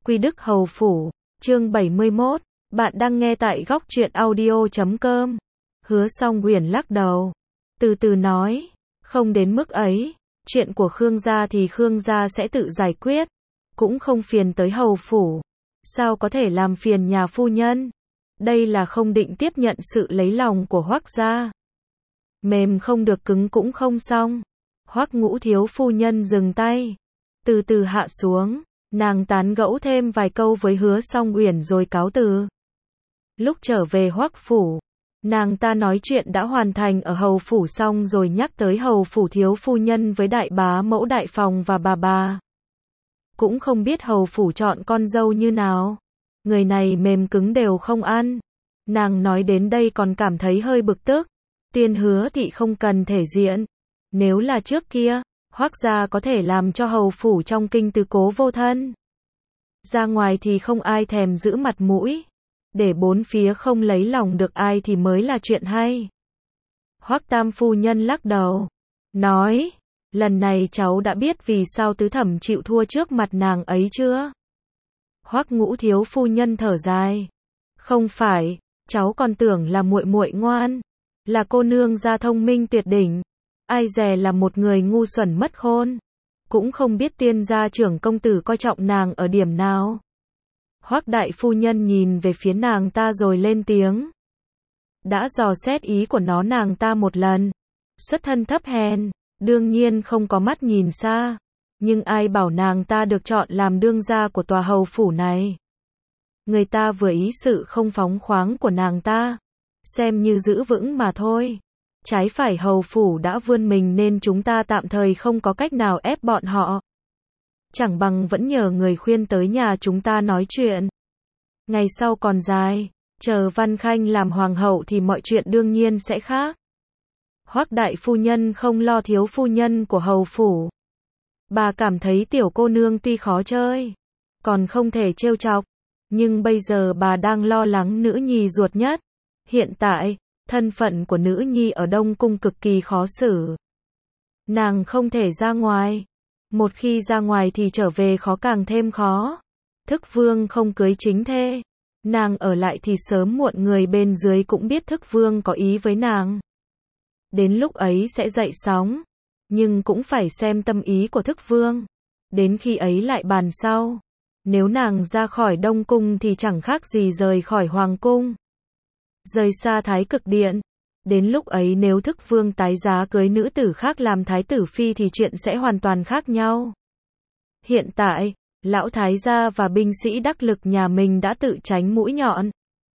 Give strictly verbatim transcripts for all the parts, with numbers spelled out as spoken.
Quy Đức Hầu Phủ, chương bảy mươi mốt, bạn đang nghe tại góc truyện audio chấm com. Hứa Song Uyển lắc đầu, từ từ nói, không đến mức ấy, chuyện của Khương gia thì Khương gia sẽ tự giải quyết, cũng không phiền tới Hầu Phủ, sao có thể làm phiền nhà phu nhân, đây là không định tiếp nhận sự lấy lòng của Hoắc gia. Mềm không được cứng cũng không xong. Hoắc Ngũ thiếu phu nhân dừng tay, từ từ hạ xuống, nàng tán gẫu thêm vài câu với Hứa Song Uyển rồi cáo từ. Lúc trở về Hoắc phủ, nàng ta nói chuyện đã hoàn thành ở Hầu phủ xong rồi nhắc tới Hầu phủ thiếu phu nhân với đại bá mẫu đại phòng và bà bà. Cũng không biết Hầu phủ chọn con dâu như nào, người này mềm cứng đều không ăn. Nàng nói đến đây còn cảm thấy hơi bực tức. Tiên Hứa thị không cần thể diện. Nếu là trước kia, Hoắc gia có thể làm cho Hầu phủ trong kinh tứ cố vô thân. Ra ngoài thì không ai thèm giữ mặt mũi. Để bốn phía không lấy lòng được ai thì mới là chuyện hay. Hoắc tam phu nhân lắc đầu, nói, lần này cháu đã biết vì sao tứ thẩm chịu thua trước mặt nàng ấy chưa? Hoắc Ngũ thiếu phu nhân thở dài, không phải, cháu còn tưởng là muội muội ngoan, là cô nương gia thông minh tuyệt đỉnh, ai dè là một người ngu xuẩn mất khôn, cũng không biết tiên gia trưởng công tử coi trọng nàng ở điểm nào. Hoắc đại phu nhân nhìn về phía nàng ta rồi lên tiếng. Đã dò xét ý của nó nàng ta một lần, xuất thân thấp hèn, đương nhiên không có mắt nhìn xa, nhưng ai bảo nàng ta được chọn làm đương gia của tòa hầu phủ này. Người ta vừa ý sự không phóng khoáng của nàng ta, xem như giữ vững mà thôi. Trái phải hầu phủ đã vươn mình nên chúng ta tạm thời không có cách nào ép bọn họ. Chẳng bằng vẫn nhờ người khuyên tới nhà chúng ta nói chuyện. Ngày sau còn dài, chờ Văn Khanh làm hoàng hậu thì mọi chuyện đương nhiên sẽ khác. Hoắc đại phu nhân không lo thiếu phu nhân của hầu phủ. Bà cảm thấy tiểu cô nương tuy khó chơi, còn không thể trêu chọc, nhưng bây giờ bà đang lo lắng nữ nhi ruột nhất. Hiện tại, thân phận của nữ nhi ở Đông Cung cực kỳ khó xử. Nàng không thể ra ngoài. Một khi ra ngoài thì trở về khó càng thêm khó. Thức vương không cưới chính thê. Nàng ở lại thì sớm muộn người bên dưới cũng biết thức vương có ý với nàng. Đến lúc ấy sẽ dậy sóng. Nhưng cũng phải xem tâm ý của thức vương. Đến khi ấy lại bàn sau. Nếu nàng ra khỏi Đông Cung thì chẳng khác gì rời khỏi Hoàng Cung. Rời xa Thái Cực Điện. Đến lúc ấy nếu thức vương tái giá cưới nữ tử khác làm thái tử phi thì chuyện sẽ hoàn toàn khác nhau. Hiện tại, lão thái gia và binh sĩ đắc lực nhà mình đã tự tránh mũi nhọn.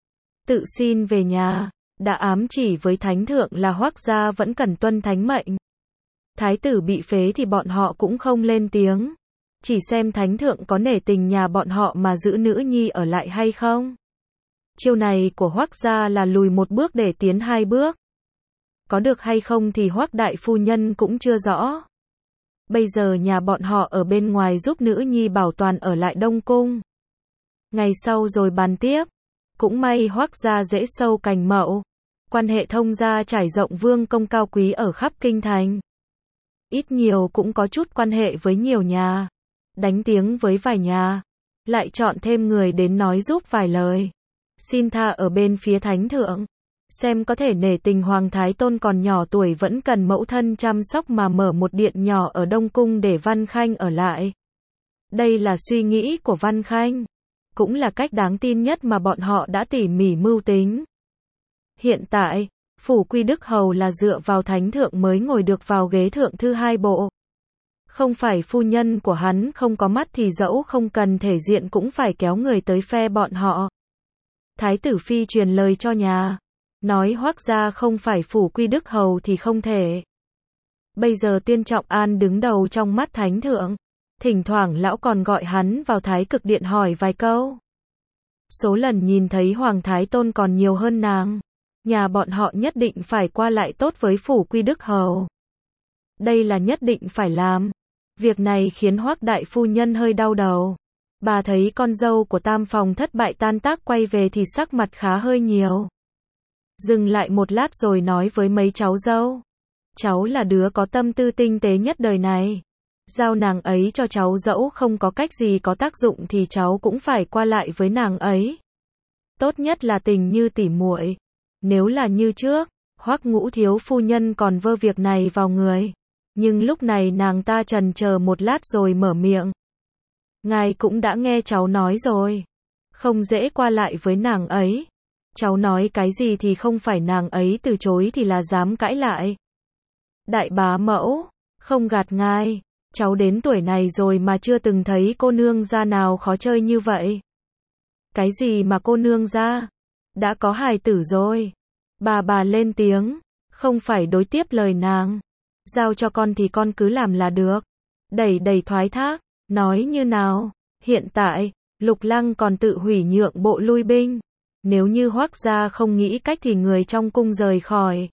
Tự xin về nhà, đã ám chỉ với thánh thượng là Hoắc gia vẫn cần tuân thánh mệnh. Thái tử bị phế thì bọn họ cũng không lên tiếng. Chỉ xem thánh thượng có nể tình nhà bọn họ mà giữ nữ nhi ở lại hay không. Chiêu này của Hoắc gia là lùi một bước để tiến hai bước. Có được hay không thì Hoắc đại phu nhân cũng chưa rõ. Bây giờ nhà bọn họ ở bên ngoài giúp nữ nhi bảo toàn ở lại Đông Cung. Ngày sau rồi bàn tiếp. Cũng may Hoắc gia rễ sâu cành mậu. Quan hệ thông gia trải rộng vương công cao quý ở khắp kinh thành. Ít nhiều cũng có chút quan hệ với nhiều nhà. Đánh tiếng với vài nhà. Lại chọn thêm người đến nói giúp vài lời. Xin tha ở bên phía thánh thượng. Xem có thể nể tình Hoàng Thái Tôn còn nhỏ tuổi vẫn cần mẫu thân chăm sóc mà mở một điện nhỏ ở Đông Cung để Văn Khanh ở lại. Đây là suy nghĩ của Văn Khanh. Cũng là cách đáng tin nhất mà bọn họ đã tỉ mỉ mưu tính. Hiện tại, phủ Quy Đức Hầu là dựa vào thánh thượng mới ngồi được vào ghế thượng thư hai bộ. Không phải phu nhân của hắn không có mắt thì dẫu không cần thể diện cũng phải kéo người tới phe bọn họ. Thái tử phi truyền lời cho nhà. Nói Hoắc gia không phải phủ Quy Đức Hầu thì không thể. Bây giờ Tiên Trọng An đứng đầu trong mắt thánh thượng. Thỉnh thoảng lão còn gọi hắn vào Thái Cực Điện hỏi vài câu. Số lần nhìn thấy Hoàng Thái Tôn còn nhiều hơn nàng. Nhà bọn họ nhất định phải qua lại tốt với phủ Quy Đức Hầu. Đây là nhất định phải làm. Việc này khiến Hoắc đại phu nhân hơi đau đầu. Bà thấy con dâu của tam phòng thất bại tan tác quay về thì sắc mặt khá hơi nhiều. Dừng lại một lát rồi nói với mấy cháu dâu. Cháu là đứa có tâm tư tinh tế nhất đời này. Giao nàng ấy cho cháu dẫu không có cách gì có tác dụng thì cháu cũng phải qua lại với nàng ấy. Tốt nhất là tình như tỉ muội. Nếu là như trước, Hoắc Ngũ thiếu phu nhân còn vơ việc này vào người. Nhưng lúc này nàng ta chần chờ một lát rồi mở miệng. Ngài cũng đã nghe cháu nói rồi. Không dễ qua lại với nàng ấy. Cháu nói cái gì thì không phải nàng ấy từ chối thì là dám cãi lại. Đại bá mẫu, không gạt ngài. Cháu đến tuổi này rồi mà chưa từng thấy cô nương gia nào khó chơi như vậy. Cái gì mà cô nương gia? Đã có hài tử rồi. Bà bà lên tiếng, không phải đối tiếp lời nàng. Giao cho con thì con cứ làm là được. Đẩy đẩy thoái thác, nói như nào? Hiện tại, Lục Lăng còn tự hủy nhượng bộ lui binh. Nếu như Hoắc gia không nghĩ cách thì người trong cung rời khỏi.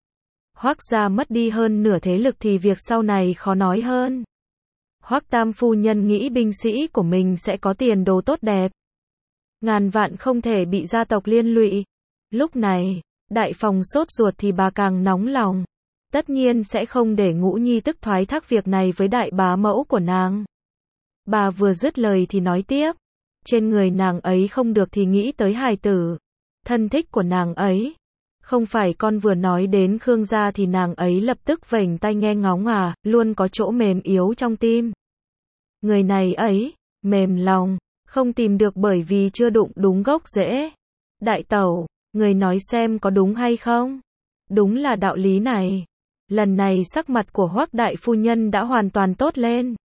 Hoắc gia mất đi hơn nửa thế lực thì việc sau này khó nói hơn. Hoắc tam phu nhân nghĩ binh sĩ của mình sẽ có tiền đồ tốt đẹp. Ngàn vạn không thể bị gia tộc liên lụy. Lúc này, đại phòng sốt ruột thì bà càng nóng lòng. Tất nhiên sẽ không để Ngũ Nhi tức thoái thác việc này với đại bá mẫu của nàng. Bà vừa dứt lời thì nói tiếp. Trên người nàng ấy không được thì nghĩ tới hài tử. Thân thích của nàng ấy. Không phải con vừa nói đến Khương gia thì nàng ấy lập tức vểnh tai nghe ngóng à, luôn có chỗ mềm yếu trong tim. Người này ấy, mềm lòng, không tìm được bởi vì chưa đụng đúng gốc rễ. Đại tẩu, người nói xem có đúng hay không? Đúng là đạo lý này. Lần này sắc mặt của Hoắc đại phu nhân đã hoàn toàn tốt lên.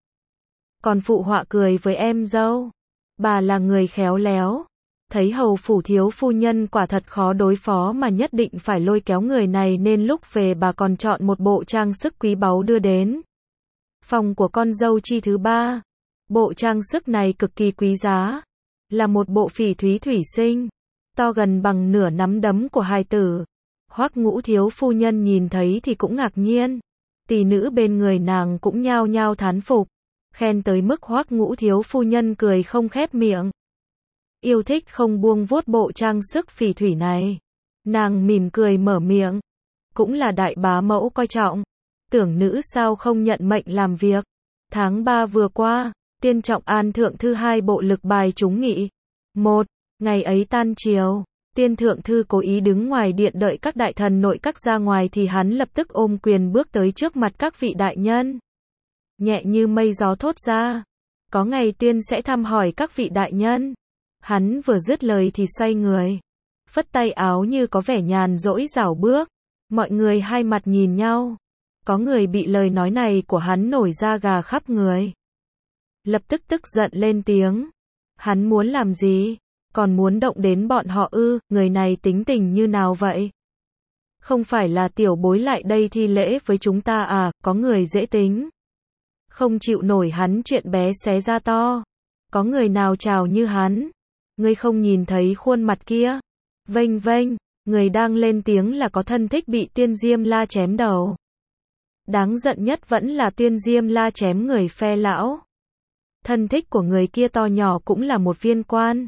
Còn phụ họa cười với em dâu. Bà là người khéo léo. Thấy hầu phủ thiếu phu nhân quả thật khó đối phó mà nhất định phải lôi kéo người này nên lúc về bà còn chọn một bộ trang sức quý báu đưa đến. Phòng của con dâu chi thứ ba. Bộ trang sức này cực kỳ quý giá. Là một bộ phỉ thúy thủy sinh. To gần bằng nửa nắm đấm của hài tử. Hoắc Ngũ thiếu phu nhân nhìn thấy thì cũng ngạc nhiên. Tỷ nữ bên người nàng cũng nhao nhao thán phục. Khen tới mức Hoắc Ngũ thiếu phu nhân cười không khép miệng. Yêu thích không buông vuốt bộ trang sức phỉ thủy này. Nàng mỉm cười mở miệng. Cũng là đại bá mẫu coi trọng. Tưởng nữ sao không nhận mệnh làm việc. Tháng ba vừa qua, Tiên Trọng An thượng thư hai bộ lực bài trúng nghị. Một, ngày ấy tan chiều, Tiên thượng thư cố ý đứng ngoài điện đợi các đại thần nội các ra ngoài thì hắn lập tức ôm quyền bước tới trước mặt các vị đại nhân. Nhẹ như mây gió thốt ra. Có ngày tiên sẽ thăm hỏi các vị đại nhân. Hắn vừa dứt lời thì xoay người. Phất tay áo như có vẻ nhàn rỗi rảo bước. Mọi người hai mặt nhìn nhau. Có người bị lời nói này của hắn nổi da gà khắp người. Lập tức tức giận lên tiếng. Hắn muốn làm gì? Còn muốn động đến bọn họ ư? Người này tính tình như nào vậy? Không phải là tiểu bối lại đây thi lễ với chúng ta à? Có người dễ tính. Không chịu nổi hắn chuyện bé xé ra to. Có người nào chào như hắn? Ngươi không nhìn thấy khuôn mặt kia? Vênh vênh, người đang lên tiếng là có thân thích bị Tiên Diêm La chém đầu. Đáng giận nhất vẫn là Tiên Diêm La chém người phe lão. Thân thích của người kia to nhỏ cũng là một viên quan.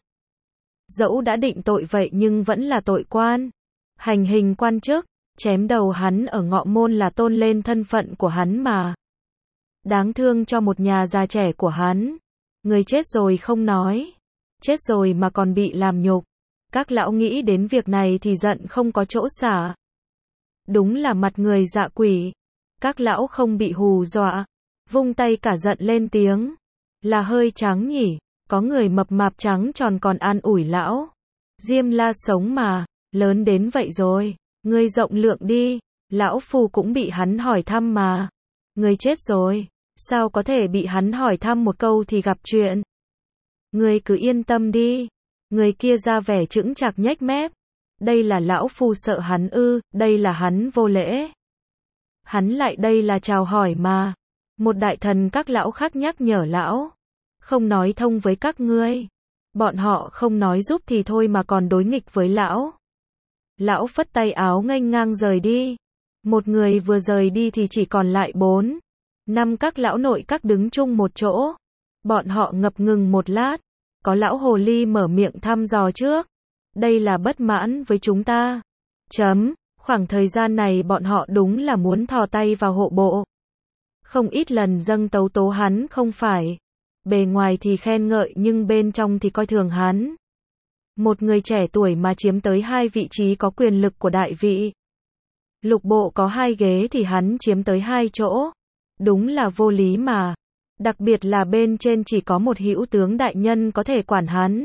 Dẫu đã định tội vậy nhưng vẫn là tội quan. Hành hình quan chức, chém đầu hắn ở ngọ môn là tôn lên thân phận của hắn mà. Đáng thương cho một nhà già trẻ của hắn. Người chết rồi không nói. Chết rồi mà còn bị làm nhục. Các lão nghĩ đến việc này thì giận không có chỗ xả. Đúng là mặt người dạ quỷ. Các lão không bị hù dọa. Vung tay cả giận lên tiếng. Là hơi trắng nhỉ. Có người mập mạp trắng tròn còn an ủi lão. Diêm La sống mà. Lớn đến vậy rồi. Ngươi rộng lượng đi. Lão phu cũng bị hắn hỏi thăm mà. Ngươi chết rồi. Sao có thể bị hắn hỏi thăm một câu thì gặp chuyện. Ngươi cứ yên tâm đi. Người kia ra vẻ chững chạc nhếch mép. Đây là lão phu sợ hắn ư, đây là hắn vô lễ. Hắn lại đây là chào hỏi mà. Một đại thần các lão khác nhắc nhở lão. Không nói thông với các ngươi. Bọn họ không nói giúp thì thôi mà còn đối nghịch với lão. Lão phất tay áo nghênh ngang rời đi. Một người vừa rời đi thì chỉ còn lại bốn. Năm các lão nội các đứng chung một chỗ. Bọn họ ngập ngừng một lát. Có lão hồ ly mở miệng thăm dò trước. Đây là bất mãn với chúng ta. Chấm, khoảng thời gian này bọn họ đúng là muốn thò tay vào hộ bộ. không ít lần dâng tấu tố hắn không phải. Bề ngoài thì khen ngợi nhưng bên trong thì coi thường hắn. Một người trẻ tuổi mà chiếm tới hai vị trí có quyền lực của đại vị. Lục bộ có hai ghế thì hắn chiếm tới hai chỗ. Đúng là vô lý mà. Đặc biệt là bên trên chỉ có một hữu tướng đại nhân có thể quản hắn.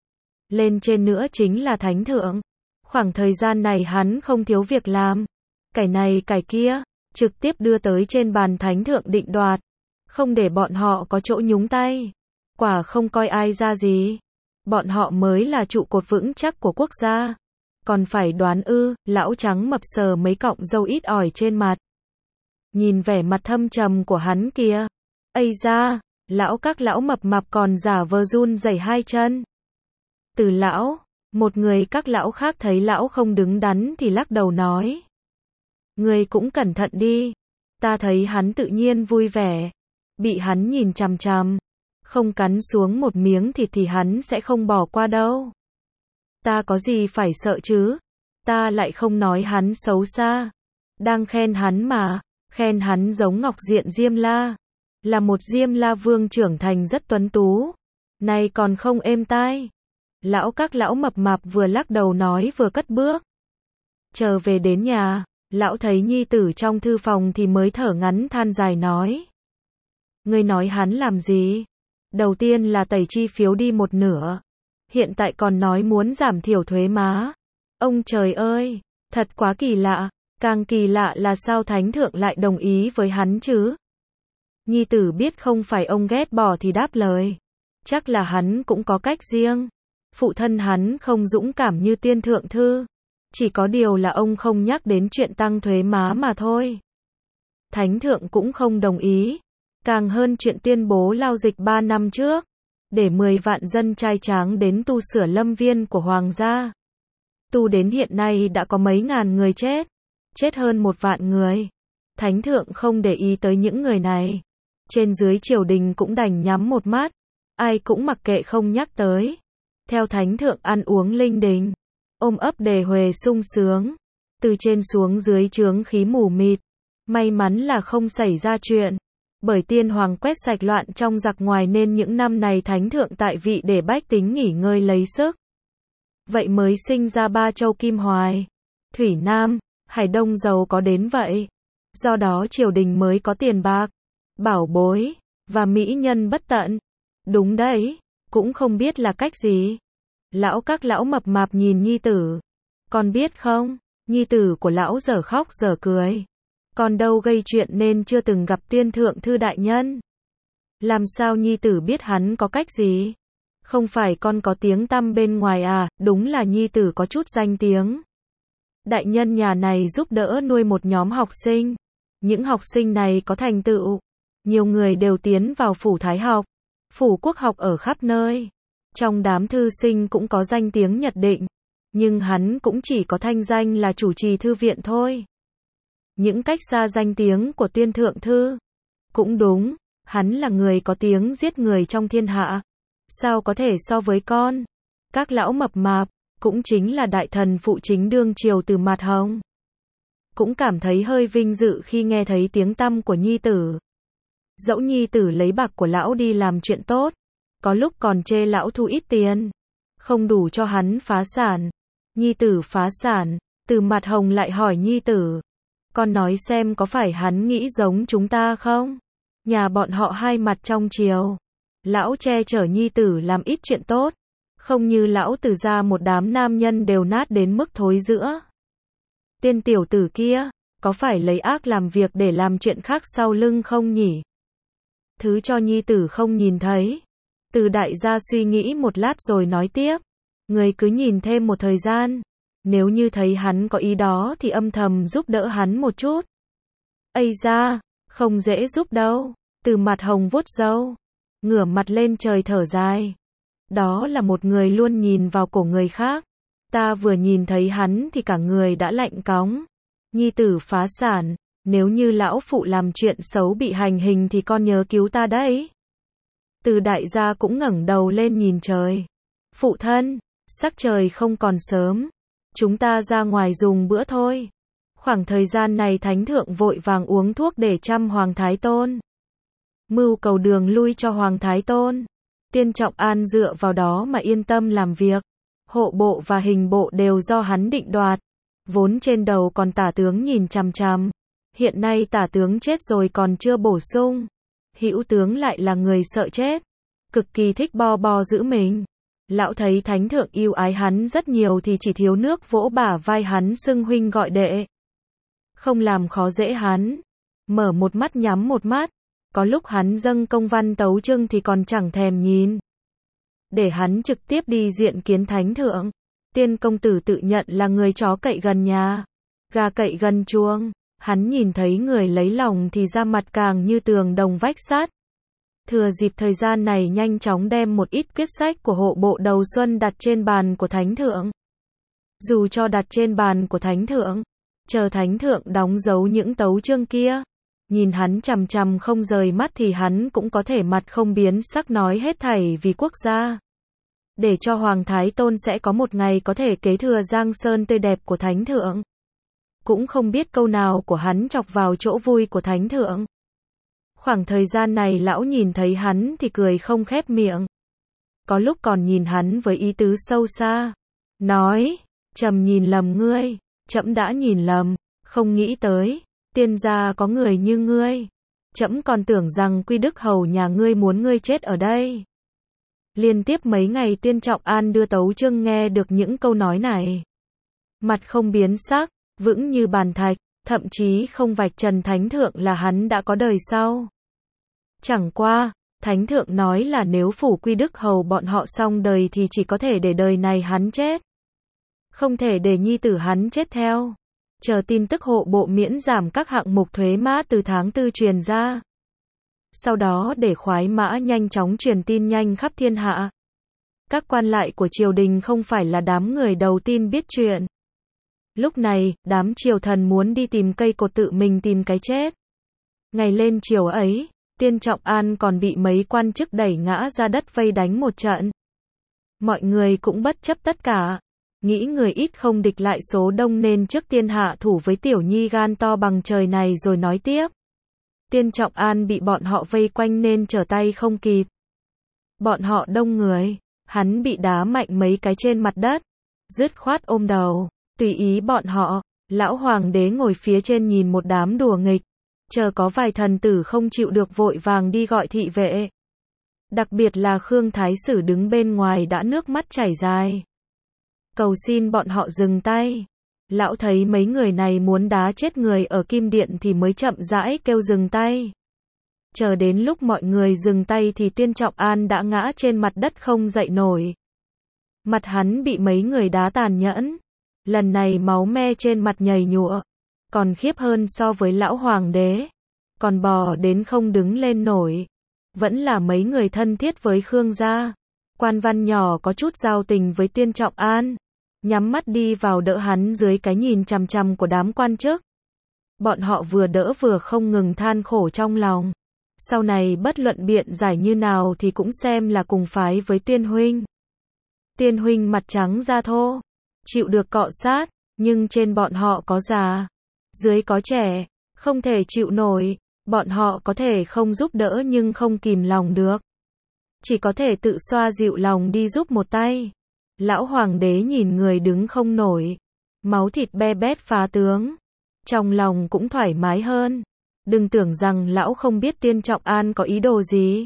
Lên trên nữa chính là thánh thượng. Khoảng thời gian này hắn không thiếu việc làm. Cải này cải kia, trực tiếp đưa tới trên bàn thánh thượng định đoạt. Không để bọn họ có chỗ nhúng tay. Quả không coi ai ra gì. Bọn họ mới là trụ cột vững chắc của quốc gia. Còn phải đoán ư, lão trắng mập sờ mấy cọng râu ít ỏi trên mặt. Nhìn vẻ mặt thâm trầm của hắn kìa. Ây da, lão các lão mập mạp còn giả vờ run rẩy hai chân. Từ lão, một người các lão khác thấy lão không đứng đắn thì lắc đầu nói. Người cũng cẩn thận đi. Ta thấy hắn tự nhiên vui vẻ. Bị hắn nhìn chằm chằm. Không cắn xuống một miếng thịt thì hắn sẽ không bỏ qua đâu. Ta có gì phải sợ chứ? Ta lại không nói hắn xấu xa. Đang khen hắn mà. Khen hắn giống Ngọc Diện Diêm La. Là một Diêm La vương trưởng thành rất tuấn tú. Này còn không êm tai. Lão các lão mập mạp vừa lắc đầu nói vừa cất bước. Chờ về đến nhà, lão thấy nhi tử trong thư phòng thì mới thở ngắn than dài nói. Ngươi nói hắn làm gì? Đầu tiên là tẩy chi phiếu đi một nửa. Hiện tại còn nói muốn giảm thiểu thuế má. Ông trời ơi, thật quá kỳ lạ. Càng kỳ lạ là sao thánh thượng lại đồng ý với hắn chứ? Nhi tử biết không phải ông ghét bỏ thì đáp lời. Chắc là hắn cũng có cách riêng. Phụ thân hắn không dũng cảm như tiên thượng thư. Chỉ có điều là ông không nhắc đến chuyện tăng thuế má mà thôi. Thánh thượng cũng không đồng ý. Càng hơn chuyện tuyên bố lao dịch ba năm trước. Để mười vạn dân trai tráng đến tu sửa lâm viên của hoàng gia. Tu đến hiện nay đã có mấy ngàn người chết. Chết hơn một vạn người. Thánh thượng không để ý tới những người này. Trên dưới triều đình cũng đành nhắm một mắt. Ai cũng mặc kệ không nhắc tới. Theo thánh thượng ăn uống linh đình. Ôm ấp đề huề sung sướng. Từ trên xuống dưới chướng khí mù mịt. May mắn là không xảy ra chuyện. Bởi tiên hoàng quét sạch loạn trong giặc ngoài nên những năm này thánh thượng tại vị để bách tính nghỉ ngơi lấy sức. Vậy mới sinh ra ba châu Kim Hoài, Thủy Nam, Hải Đông giàu có đến vậy. Do đó triều đình mới có tiền bạc, bảo bối, và mỹ nhân bất tận. Đúng đấy, cũng không biết là cách gì. Lão các lão mập mạp nhìn nhi tử. Con biết không, nhi tử của lão dở khóc dở cười. Con đâu gây chuyện nên chưa từng gặp tiên thượng thư đại nhân. Làm sao nhi tử biết hắn có cách gì? Không phải con có tiếng tăm bên ngoài à, đúng là nhi tử có chút danh tiếng. Đại nhân nhà này giúp đỡ nuôi một nhóm học sinh. Những học sinh này có thành tựu. Nhiều người đều tiến vào phủ thái học, phủ quốc học ở khắp nơi. Trong đám thư sinh cũng có danh tiếng nhất định. Nhưng hắn cũng chỉ có thanh danh là chủ trì thư viện thôi. Những cách xa danh tiếng của tiên thượng thư. Cũng đúng, hắn là người có tiếng giết người trong thiên hạ. Sao có thể so với con? Các lão mập mạp, cũng chính là đại thần phụ chính đương triều Từ Mạt Hồng. Cũng cảm thấy hơi vinh dự khi nghe thấy tiếng tăm của nhi tử. Dẫu nhi tử lấy bạc của lão đi làm chuyện tốt. Có lúc còn chê lão thu ít tiền. Không đủ cho hắn phá sản. Nhi tử phá sản, Từ Mạt Hồng lại hỏi nhi tử. Con nói xem có phải hắn nghĩ giống chúng ta không? Nhà bọn họ hai mặt trong triều. Lão che chở nhi tử làm ít chuyện tốt. Không như lão Từ ra một đám nam nhân đều nát đến mức thối rữa. Tên tiểu tử kia, có phải lấy ác làm việc để làm chuyện khác sau lưng không nhỉ? Thứ cho nhi tử không nhìn thấy. Từ đại gia suy nghĩ một lát rồi nói tiếp. Người cứ nhìn thêm một thời gian. Nếu như thấy hắn có ý đó thì âm thầm giúp đỡ hắn một chút. Ây da, không dễ giúp đâu. Từ Mạt Hồng vuốt râu, ngửa mặt lên trời thở dài. Đó là một người luôn nhìn vào cổ người khác. Ta vừa nhìn thấy hắn thì cả người đã lạnh cóng. Nhi tử phá sản, nếu như lão phụ làm chuyện xấu bị hành hình thì con nhớ cứu ta đấy. Từ đại gia cũng ngẩng đầu lên nhìn trời. Phụ thân, sắc trời không còn sớm. Chúng ta ra ngoài dùng bữa thôi. Khoảng thời gian này thánh thượng vội vàng uống thuốc để chăm Hoàng Thái Tôn. Mưu cầu đường lui cho Hoàng Thái Tôn. Tiên Trọng An dựa vào đó mà yên tâm làm việc. Hộ bộ và hình bộ đều do hắn định đoạt. Vốn trên đầu còn tả tướng nhìn chằm chằm. Hiện nay tả tướng chết rồi còn chưa bổ sung. Hữu tướng lại là người sợ chết. Cực kỳ thích bo bo giữ mình. Lão thấy thánh thượng yêu ái hắn rất nhiều thì chỉ thiếu nước vỗ bả vai hắn xưng huynh gọi đệ. Không làm khó dễ hắn. Mở một mắt nhắm một mắt. Có lúc hắn dâng công văn tấu chương thì còn chẳng thèm nhìn. Để hắn trực tiếp đi diện kiến thánh thượng. Tiên công tử tự nhận là người chó cậy gần nhà. Gà cậy gần chuông. Hắn nhìn thấy người lấy lòng thì ra mặt càng như tường đồng vách sắt. Thừa dịp thời gian này nhanh chóng đem một ít quyết sách của hộ bộ đầu xuân đặt trên bàn của thánh thượng. Dù cho đặt trên bàn của thánh thượng, chờ thánh thượng đóng dấu những tấu chương kia, nhìn hắn chằm chằm không rời mắt thì hắn cũng có thể mặt không biến sắc nói hết thảy vì quốc gia. Để cho Hoàng Thái Tôn sẽ có một ngày có thể kế thừa giang sơn tươi đẹp của thánh thượng. Cũng không biết câu nào của hắn chọc vào chỗ vui của thánh thượng. Khoảng thời gian này lão nhìn thấy hắn thì cười không khép miệng. Có lúc còn nhìn hắn với ý tứ sâu xa. Nói, trẫm nhìn lầm ngươi, trẫm đã nhìn lầm, không nghĩ tới, tiên gia có người như ngươi. Trẫm còn tưởng rằng Quy Đức hầu nhà ngươi muốn ngươi chết ở đây. Liên tiếp mấy ngày Tiên Trọng An đưa tấu chương nghe được những câu nói này. Mặt không biến sắc, vững như bàn thạch, thậm chí không vạch trần thánh thượng là hắn đã có đời sau. Chẳng qua, thánh thượng nói là nếu phủ Quy Đức hầu bọn họ xong đời thì chỉ có thể để đời này hắn chết. Không thể để nhi tử hắn chết theo. Chờ tin tức hộ bộ miễn giảm các hạng mục thuế má từ tháng tư truyền ra. Sau đó để khoái mã nhanh chóng truyền tin nhanh khắp thiên hạ. Các quan lại của triều đình không phải là đám người đầu tiên biết chuyện. Lúc này, đám triều thần muốn đi tìm cây cột tự mình tìm cái chết. Ngày lên triều ấy, Tiên Trọng An còn bị mấy quan chức đẩy ngã ra đất vây đánh một trận. Mọi người cũng bất chấp tất cả. Nghĩ người ít không địch lại số đông nên trước tiên hạ thủ với tiểu nhi gan to bằng trời này rồi nói tiếp. Tiên Trọng An bị bọn họ vây quanh nên trở tay không kịp. Bọn họ đông người, hắn bị đá mạnh mấy cái trên mặt đất. Dứt khoát ôm đầu, tùy ý bọn họ. Lão hoàng đế ngồi phía trên nhìn một đám đùa nghịch. Chờ có vài thần tử không chịu được vội vàng đi gọi thị vệ. Đặc biệt là Khương Thái Sử đứng bên ngoài đã nước mắt chảy dài. Cầu xin bọn họ dừng tay. Lão thấy mấy người này muốn đá chết người ở Kim Điện thì mới chậm rãi kêu dừng tay. Chờ đến lúc mọi người dừng tay thì Tiên Trọng An đã ngã trên mặt đất không dậy nổi. Mặt hắn bị mấy người đá tàn nhẫn. Lần này máu me trên mặt nhầy nhụa. Còn khiếp hơn so với lão hoàng đế. Còn bò đến không đứng lên nổi. Vẫn là mấy người thân thiết với Khương gia. Quan văn nhỏ có chút giao tình với Tiên Trọng An. Nhắm mắt đi vào đỡ hắn dưới cái nhìn chằm chằm của đám quan chức. Bọn họ vừa đỡ vừa không ngừng than khổ trong lòng. Sau này bất luận biện giải như nào thì cũng xem là cùng phái với Tiên huynh. Tiên huynh mặt trắng da thô, chịu được cọ sát, nhưng trên bọn họ có già, dưới có trẻ, không thể chịu nổi. Bọn họ có thể không giúp đỡ nhưng không kìm lòng được. Chỉ có thể tự xoa dịu lòng đi giúp một tay. Lão hoàng đế nhìn người đứng không nổi. Máu thịt be bét phá tướng. Trong lòng cũng thoải mái hơn. Đừng tưởng rằng lão không biết Tiên Trọng An có ý đồ gì.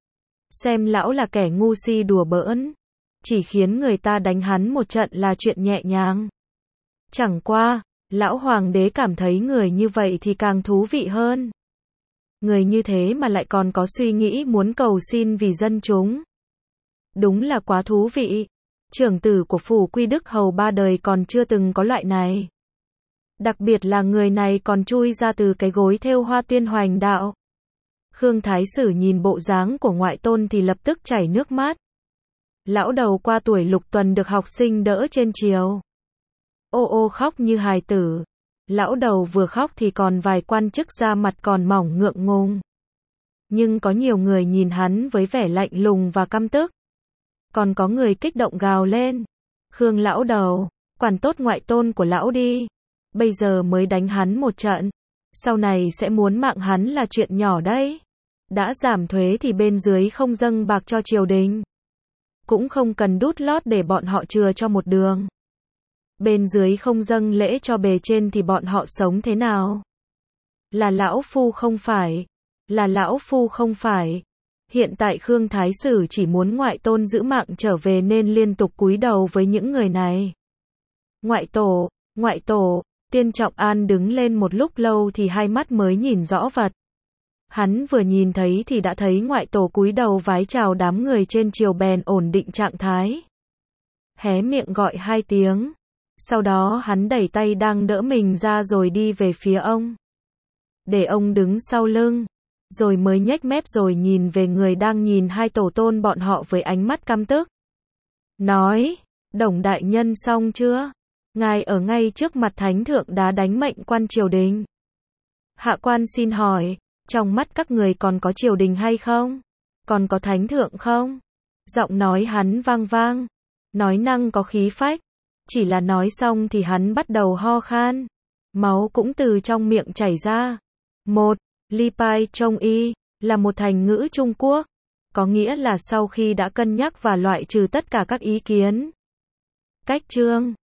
Xem lão là kẻ ngu si đùa bỡn. Chỉ khiến người ta đánh hắn một trận là chuyện nhẹ nhàng. Chẳng qua, lão hoàng đế cảm thấy người như vậy thì càng thú vị hơn. Người như thế mà lại còn có suy nghĩ muốn cầu xin vì dân chúng. Đúng là quá thú vị. Trưởng tử của phủ Quy Đức hầu ba đời còn chưa từng có loại này. Đặc biệt là người này còn chui ra từ cái gối thêu hoa Tiên Hoành đạo. Khương Thái Sử nhìn bộ dáng của ngoại tôn thì lập tức chảy nước mắt. Lão đầu qua tuổi lục tuần được học sinh đỡ trên triều. Ô ô khóc như hài tử. Lão đầu vừa khóc thì còn vài quan chức ra mặt còn mỏng ngượng ngùng. Nhưng có nhiều người nhìn hắn với vẻ lạnh lùng và căm tức. Còn có người kích động gào lên. Khương lão đầu, quản tốt ngoại tôn của lão đi. bây giờ mới đánh hắn một trận, sau này sẽ muốn mạng hắn là chuyện nhỏ đấy. Đã giảm thuế thì bên dưới không dâng bạc cho triều đình, cũng không cần đút lót để bọn họ chừa cho một đường. Bên dưới không dâng lễ cho bề trên thì bọn họ sống thế nào? Là lão phu không phải, là lão phu không phải. Hiện tại Khương Thái Sử chỉ muốn ngoại tôn giữ mạng trở về nên liên tục cúi đầu với những người này. Ngoại tổ, ngoại tổ, Tiên Trọng An đứng lên một lúc lâu thì hai mắt mới nhìn rõ vật. Hắn vừa nhìn thấy thì đã thấy ngoại tổ cúi đầu vái chào đám người trên triều bèn ổn định trạng thái. Hé miệng gọi hai tiếng. Sau đó hắn đẩy tay đang đỡ mình ra rồi đi về phía ông. Để ông đứng sau lưng. Rồi mới nhếch mép rồi nhìn về người đang nhìn hai tổ tôn bọn họ với ánh mắt căm tức. Nói, Đồng đại nhân xong chưa? Ngài ở ngay trước mặt thánh thượng đá đánh mệnh quan triều đình. Hạ quan xin hỏi, trong mắt các người còn có triều đình hay không? Còn có thánh thượng không? Giọng nói hắn vang vang, nói năng có khí phách. Chỉ là nói xong thì hắn bắt đầu ho khan. Máu cũng từ trong miệng chảy ra. Một, Li Pai Chong Y, là một thành ngữ Trung Quốc. Có nghĩa là sau khi đã cân nhắc và loại trừ tất cả các ý kiến, cách chương,